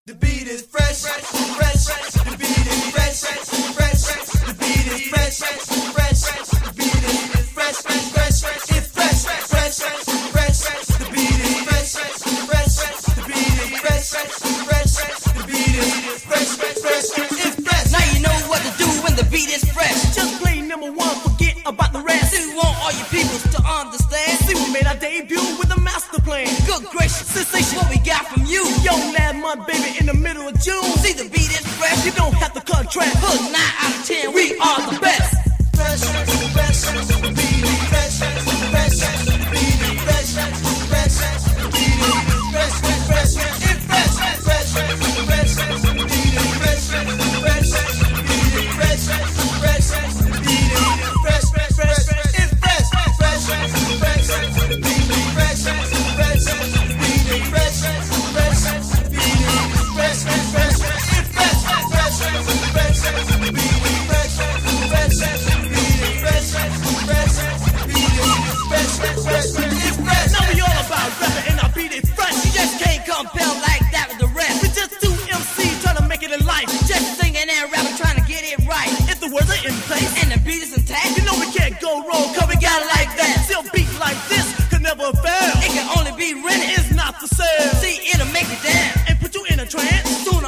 The beat is fresh, fresh, fresh. The beat is fresh, fresh. The beat is fresh, fresh. The beat is fresh, fresh. It's fresh, fresh, fresh. The beat is fresh, fresh. The beat is fresh, fresh. The beat is fresh, fresh. It's fresh. Now you know what to do when the beat is fresh. Just play number one, forget about the rest. We want all you people to understand. See, we made our debut with a master plan. Good gracious, sensation, what we got from you. Yo, last month, baby, in the middle of June. See, the beat is fresh. You don't have to contract. Hood 9 out of 10, we are the best. Fresh, fresh. The beat is fresh, fresh. The beat is fresh, fresh. The beat is fresh, fresh. It's fresh, fresh. The beat is fresh, fresh. The beat is fresh, fresh. The beat is fresh, fresh. It's fresh, fresh. The beat is fresh, fresh. The beat is fresh, fresh. The beat is fresh, fresh. It's fresh, fresh. The beat is fresh, fresh. The beat is fresh, fresh. The beat is fresh, fresh. It's fresh. Now we all about rapping and our beat is fresh. You just can't compel like that with the rest. We just two MCs trying to make it in life. Just singing and rapping, trying to get it right. If the words are in place And the beat is intact. you know we can't go wrong, cause we got it like that. Still beat like this could never fail. It can only be rented. It's not for sale. See, it'll make you dance. And put you in a trance. Soon